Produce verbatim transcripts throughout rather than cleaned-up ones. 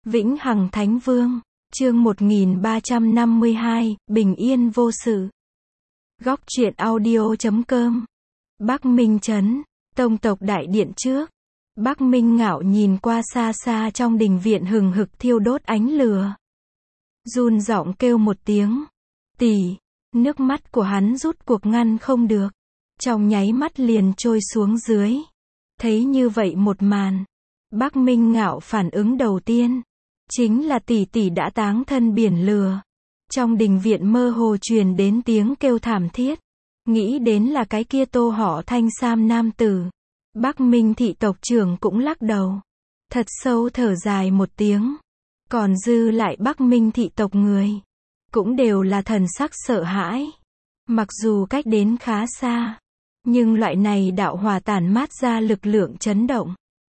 Vĩnh Hằng Thánh Vương, chương một nghìn ba trăm năm mươi hai, Bình Yên Vô Sự. Góc truyện audio chấm com. Bắc Minh Trấn, Tông tộc đại điện trước. Bắc Minh Ngạo nhìn qua xa xa trong đình viện hừng hực thiêu đốt ánh lửa. Run giọng kêu một tiếng. Tỷ, nước mắt của hắn rút cuộc ngăn không được. Trong nháy mắt liền trôi xuống dưới. Thấy như vậy một màn. Bắc Minh Ngạo phản ứng đầu tiên. Chính là tỷ tỷ đã táng thân biển lửa. Trong đình viện mơ hồ truyền đến tiếng kêu thảm thiết. Nghĩ đến là cái kia Tô họ Thanh Sam nam tử. Bắc Minh thị tộc trưởng cũng lắc đầu. Thật sâu thở dài một tiếng. Còn dư lại Bắc Minh thị tộc người. Cũng đều là thần sắc sợ hãi. Mặc dù cách đến khá xa. Nhưng loại này đạo hỏa tản mát ra lực lượng chấn động.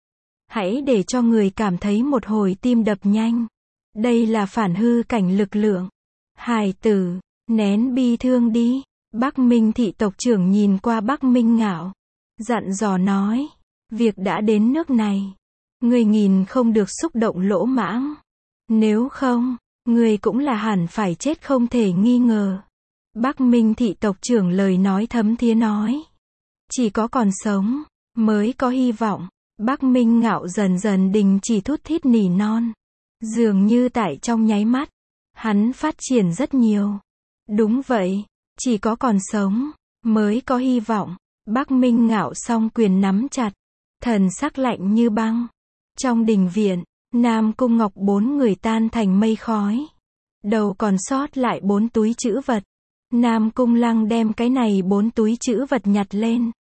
Hãy để cho người cảm thấy một hồi tim đập nhanh. Đây là phản hư cảnh lực lượng. Hài tử, nén bi thương đi. Bắc Minh thị tộc trưởng nhìn qua Bắc Minh Ngạo. Dặn dò nói. Việc đã đến nước này. Người nhìn không được xúc động lỗ mãng. Nếu không, người cũng là hẳn phải chết không thể nghi ngờ. Bắc Minh thị tộc trưởng lời nói thấm thía nói. Chỉ có còn sống, mới có hy vọng. Bắc Minh Ngạo dần dần đình chỉ thút thít nỉ non. Dường như tại trong nháy mắt, hắn phát triển rất nhiều. Đúng vậy, chỉ có còn sống, mới có hy vọng. Bắc Minh Ngạo song quyền nắm chặt, thần sắc lạnh như băng. Trong đình viện, Nam Cung Ngọc bốn người tan thành mây khói. Đầu còn sót lại bốn túi trữ vật. Nam Cung Lăng đem cái này bốn túi trữ vật nhặt lên.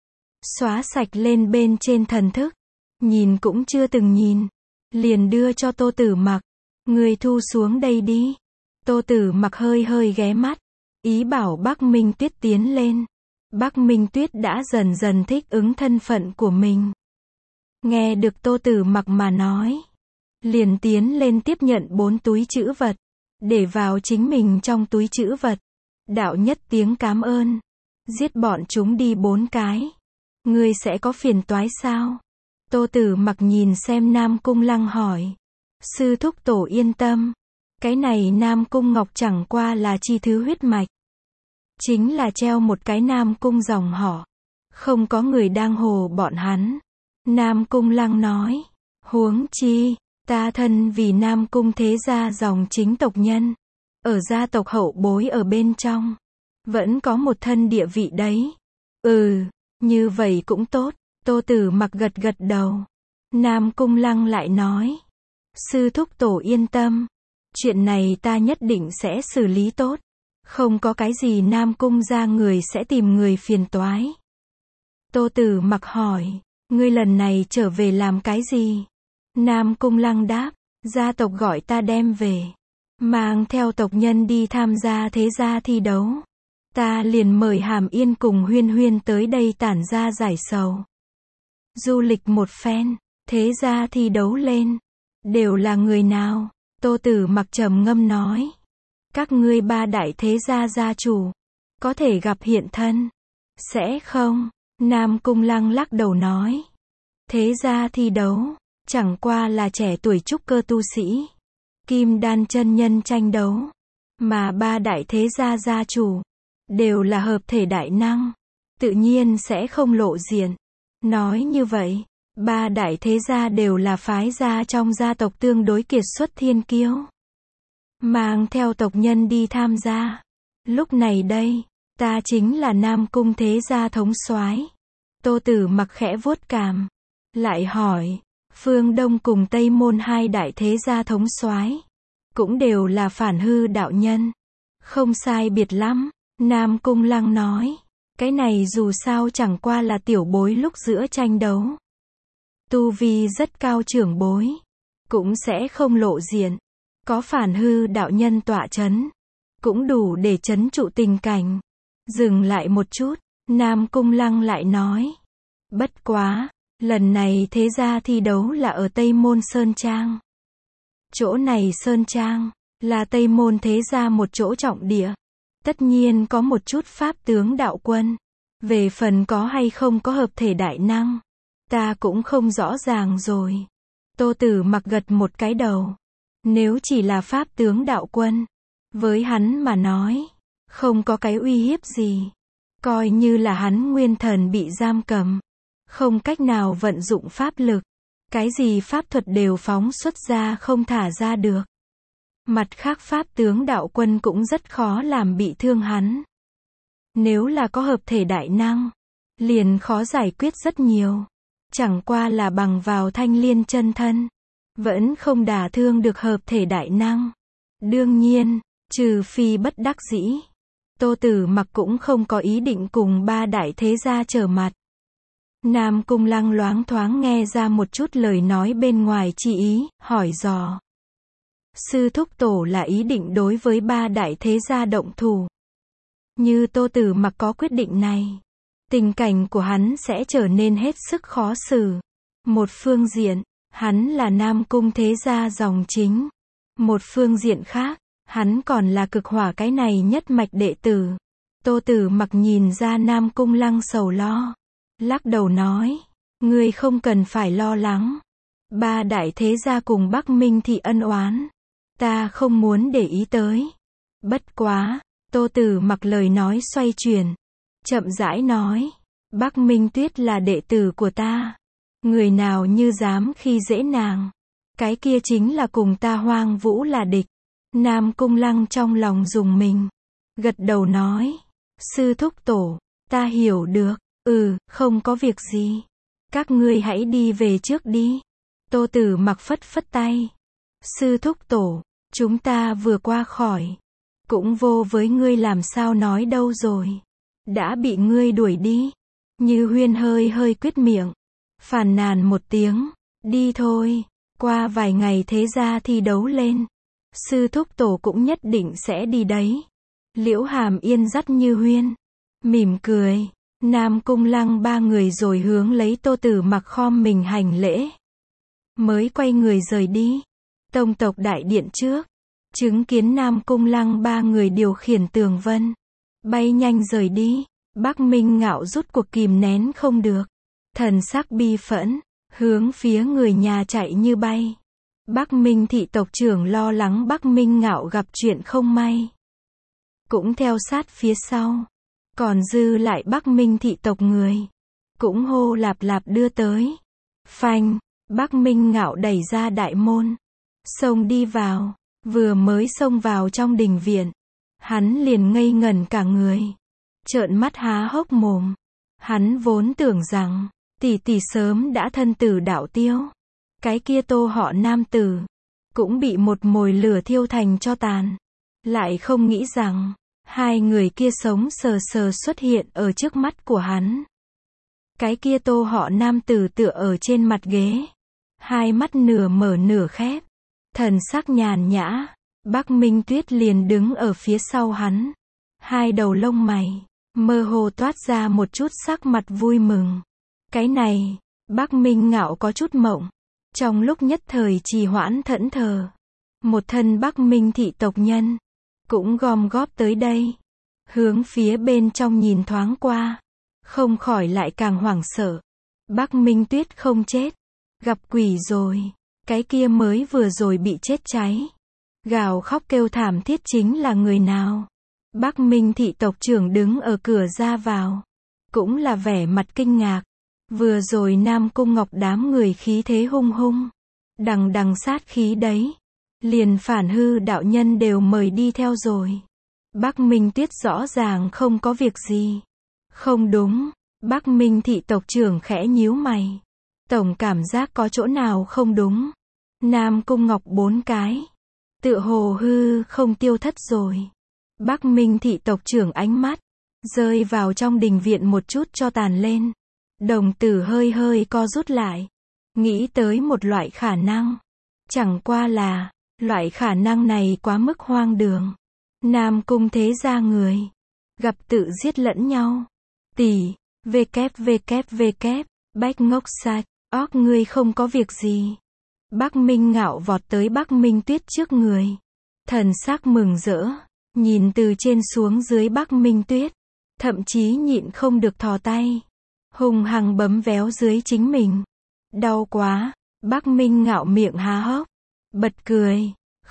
Xóa sạch lên bên trên thần thức. Nhìn cũng chưa từng nhìn. Liền đưa cho Tô Tử Mặc. Người thu xuống đây đi. Tô Tử Mặc hơi hơi ghé mắt. Ý bảo Bắc Minh Tuyết tiến lên. Bắc Minh Tuyết đã dần dần thích ứng thân phận của mình. Nghe được Tô Tử Mặc mà nói. Liền tiến lên tiếp nhận bốn túi trữ vật. Để vào chính mình trong túi trữ vật. Đạo nhất tiếng cám ơn. Giết bọn chúng đi bốn cái. Ngươi sẽ có phiền toái sao? Tô Tử Mặc nhìn xem Nam Cung Lăng hỏi. Sư thúc tổ yên tâm. Cái này Nam Cung Ngọc chẳng qua là chi thứ huyết mạch. Chính là treo một cái Nam Cung dòng họ. Không có người đang hồ bọn hắn. Nam Cung Lăng nói. Huống chi, ta thân vì Nam Cung thế gia dòng chính tộc nhân. Ở gia tộc hậu bối ở bên trong. Vẫn có một thân địa vị đấy. Ừ. Như vậy cũng tốt. Tô Tử Mặc gật gật đầu. Nam Cung Lăng lại nói. Sư thúc tổ yên tâm. Chuyện này ta nhất định sẽ xử lý tốt. Không có cái gì Nam Cung ra người sẽ tìm người phiền toái. Tô Tử Mặc hỏi. Ngươi lần này trở về làm cái gì? Nam Cung Lăng đáp. Gia tộc gọi ta đem về. Mang theo tộc nhân đi tham gia thế gia thi đấu. Ta liền mời Hàm Yên cùng Huyên Huyên tới đây tản ra giải sầu. Du lịch một phen, thế ra thi đấu lên. Đều là người nào? Tô Tử Mặc trầm ngâm nói. Các ngươi ba đại thế gia gia chủ. Có thể gặp hiện thân. Sẽ không? Nam Cung Lăng lắc đầu nói. Thế gia thi đấu, chẳng qua là trẻ tuổi trúc cơ tu sĩ. Kim đan chân nhân tranh đấu. Mà ba đại thế gia gia chủ. Đều là hợp thể đại năng. Tự nhiên sẽ không lộ diện. Nói như vậy, ba đại thế gia đều là phái gia trong gia tộc tương đối kiệt xuất thiên kiêu. Mang theo tộc nhân đi tham gia. Lúc này đây, ta chính là Nam Cung thế gia thống soái. Tô Tử Mặc khẽ vuốt cằm. Lại hỏi, Phương Đông cùng Tây Môn hai đại thế gia thống soái. Cũng đều là phản hư đạo nhân. Không sai biệt lắm. Nam Cung Lăng nói. Cái này dù sao chẳng qua là tiểu bối lúc giữa tranh đấu. Tu vi rất cao trưởng bối. Cũng sẽ không lộ diện. Có phản hư đạo nhân tọa chấn. Cũng đủ để chấn trụ tình cảnh. Dừng lại một chút. Nam Cung Lăng lại nói. Bất quá. Lần này thế gia thi đấu là ở Tây Môn Sơn Trang. Chỗ này Sơn Trang. Là Tây Môn thế gia một chỗ trọng địa. Tất nhiên có một chút pháp tướng đạo quân. Về phần có hay không có hợp thể đại năng. Ta cũng không rõ ràng rồi. Tô Tử Mặc gật một cái đầu. Nếu chỉ là pháp tướng đạo quân, với hắn mà nói, không có cái uy hiếp gì. Coi như là hắn nguyên thần bị giam cầm, không cách nào vận dụng pháp lực. Cái gì pháp thuật đều phóng xuất ra không thả ra được. Mặt khác pháp tướng đạo quân cũng rất khó làm bị thương hắn. Nếu là có hợp thể đại năng, liền khó giải quyết rất nhiều. Chẳng qua là bằng vào thanh liên chân thân, vẫn không đả thương được hợp thể đại năng. Đương nhiên, trừ phi bất đắc dĩ, Tô Tử Mặc cũng không có ý định cùng ba đại thế gia trở mặt. Nam Cung Lăng loáng thoáng nghe ra một chút lời nói bên ngoài chi ý, hỏi dò. Sư thúc tổ là ý định đối với ba đại thế gia động thủ. Như Tô Tử Mặc có quyết định này, tình cảnh của hắn sẽ trở nên hết sức khó xử. Một phương diện, hắn là Nam Cung thế gia dòng chính. Một phương diện khác, hắn còn là cực hỏa cái này nhất mạch đệ tử. Tô Tử Mặc nhìn ra Nam Cung Lăng sầu lo, lắc đầu nói, ngươi không cần phải lo lắng. Ba đại thế gia cùng Bắc Minh thị ân oán, ta không muốn để ý tới. Bất quá, Tô Tử Mặc lời nói xoay chuyển, chậm rãi nói, Bắc Minh Tuyết là đệ tử của ta. Người nào như dám khi dễ nàng, cái kia chính là cùng ta Hoang Vũ là địch. Nam Cung Lăng trong lòng rùng mình, gật đầu nói, sư thúc tổ, ta hiểu được, ừ, không có việc gì. Các ngươi hãy đi về trước đi. Tô Tử Mặc phất phất tay. Sư thúc tổ, chúng ta vừa qua khỏi, cũng vô với ngươi làm sao nói đâu rồi. Đã bị ngươi đuổi đi. Như Huyên hơi hơi quyết miệng, phàn nàn một tiếng, đi thôi, qua vài ngày thế gia thi đấu lên. Sư thúc tổ cũng nhất định sẽ đi đấy. Liễu Hàm Yên dắt Như Huyên, mỉm cười. Nam Cung Lăng ba người rồi hướng lấy Tô Tử Mặc khom mình hành lễ, mới quay người rời đi. Tông tộc đại điện trước, chứng kiến Nam Cung Lăng ba người điều khiển tường vân, bay nhanh rời đi. Bắc Minh Ngạo rút cuộc kìm nén không được, thần sắc bi phẫn, hướng phía người nhà chạy như bay. Bắc Minh thị tộc trưởng lo lắng Bắc Minh Ngạo gặp chuyện không may, cũng theo sát phía sau. Còn dư lại Bắc Minh thị tộc người, cũng hô lạp lạp đưa tới. Phanh, Bắc Minh Ngạo đẩy ra đại môn, xông đi vào. Vừa mới xông vào trong đình viện, hắn liền ngây ngẩn cả người, trợn mắt há hốc mồm. Hắn vốn tưởng rằng tỷ tỷ sớm đã thân tử đạo tiêu, cái kia Tô họ nam tử cũng bị một mồi lửa thiêu thành tro tàn, lại không nghĩ rằng hai người kia sống sờ sờ xuất hiện ở trước mắt của hắn. Cái kia Tô họ nam tử tựa ở trên mặt ghế, hai mắt nửa mở nửa khép, thần sắc nhàn nhã. Bắc Minh Tuyết liền đứng ở phía sau hắn, hai đầu lông mày mơ hồ toát ra một chút sắc mặt vui mừng. Cái này, Bắc Minh Ngạo có chút mộng, trong lúc nhất thời trì hoãn thẫn thờ. Một thân Bắc Minh thị tộc nhân cũng gom góp tới đây, hướng phía bên trong nhìn thoáng qua, không khỏi lại càng hoảng sợ. Bắc Minh Tuyết không chết, gặp quỷ rồi. Cái kia mới vừa rồi bị chết cháy, gào khóc kêu thảm thiết chính là người nào? Bắc Minh thị tộc trưởng đứng ở cửa ra vào, cũng là vẻ mặt kinh ngạc. Vừa rồi Nam Cung Ngọc đám người khí thế hung hung, đằng đằng sát khí đấy, liền Phản Hư đạo nhân đều mời đi theo rồi. Bắc Minh Tuyết rõ ràng không có việc gì. Không đúng, Bắc Minh thị tộc trưởng khẽ nhíu mày, tổng cảm giác có chỗ nào không đúng. Nam Cung Ngọc bốn cái, tựa hồ hư không tiêu thất rồi. Bắc Minh thị tộc trưởng ánh mắt rơi vào trong đình viện một chút cho tàn lên, đồng tử hơi hơi co rút lại, nghĩ tới một loại khả năng. Chẳng qua là, loại khả năng này quá mức hoang đường. Nam Cung thế gia người, gặp tự giết lẫn nhau. Tỷ, vkép vkép vkép, bách ngốc sạch, óc ngươi không có việc gì. Bắc Minh Ngạo vọt tới Bắc Minh Tuyết trước người, thần sắc mừng rỡ, nhìn từ trên xuống dưới Bắc Minh Tuyết, thậm chí nhịn không được thò tay, hung hăng bấm véo dưới chính mình. Đau quá, Bắc Minh Ngạo miệng há hốc, bật cười,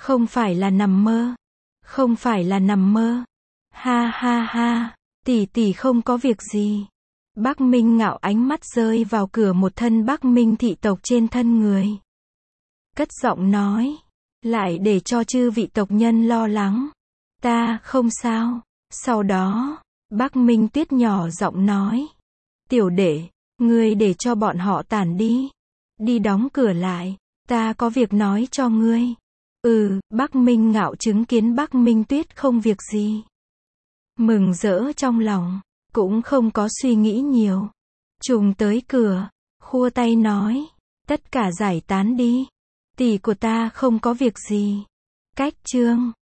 Không phải là nằm mơ. Không phải là nằm mơ. Ha ha ha, tỷ tỷ không có việc gì. Bắc Minh Ngạo ánh mắt rơi vào cửa một thân Bắc Minh thị tộc trên thân người. Cất giọng nói, lại để cho chư vị tộc nhân lo lắng. Ta không sao. Sau đó, Bắc Minh Tuyết nhỏ giọng nói, tiểu đệ, ngươi để cho bọn họ tản đi. Đi đóng cửa lại, ta có việc nói cho ngươi. Ừ, Bắc Minh Ngạo chứng kiến Bắc Minh Tuyết không việc gì. Mừng rỡ trong lòng, cũng không có suy nghĩ nhiều. Trùng tới cửa, khua tay nói, tất cả giải tán đi. Tỷ của ta không có việc gì. Cách chương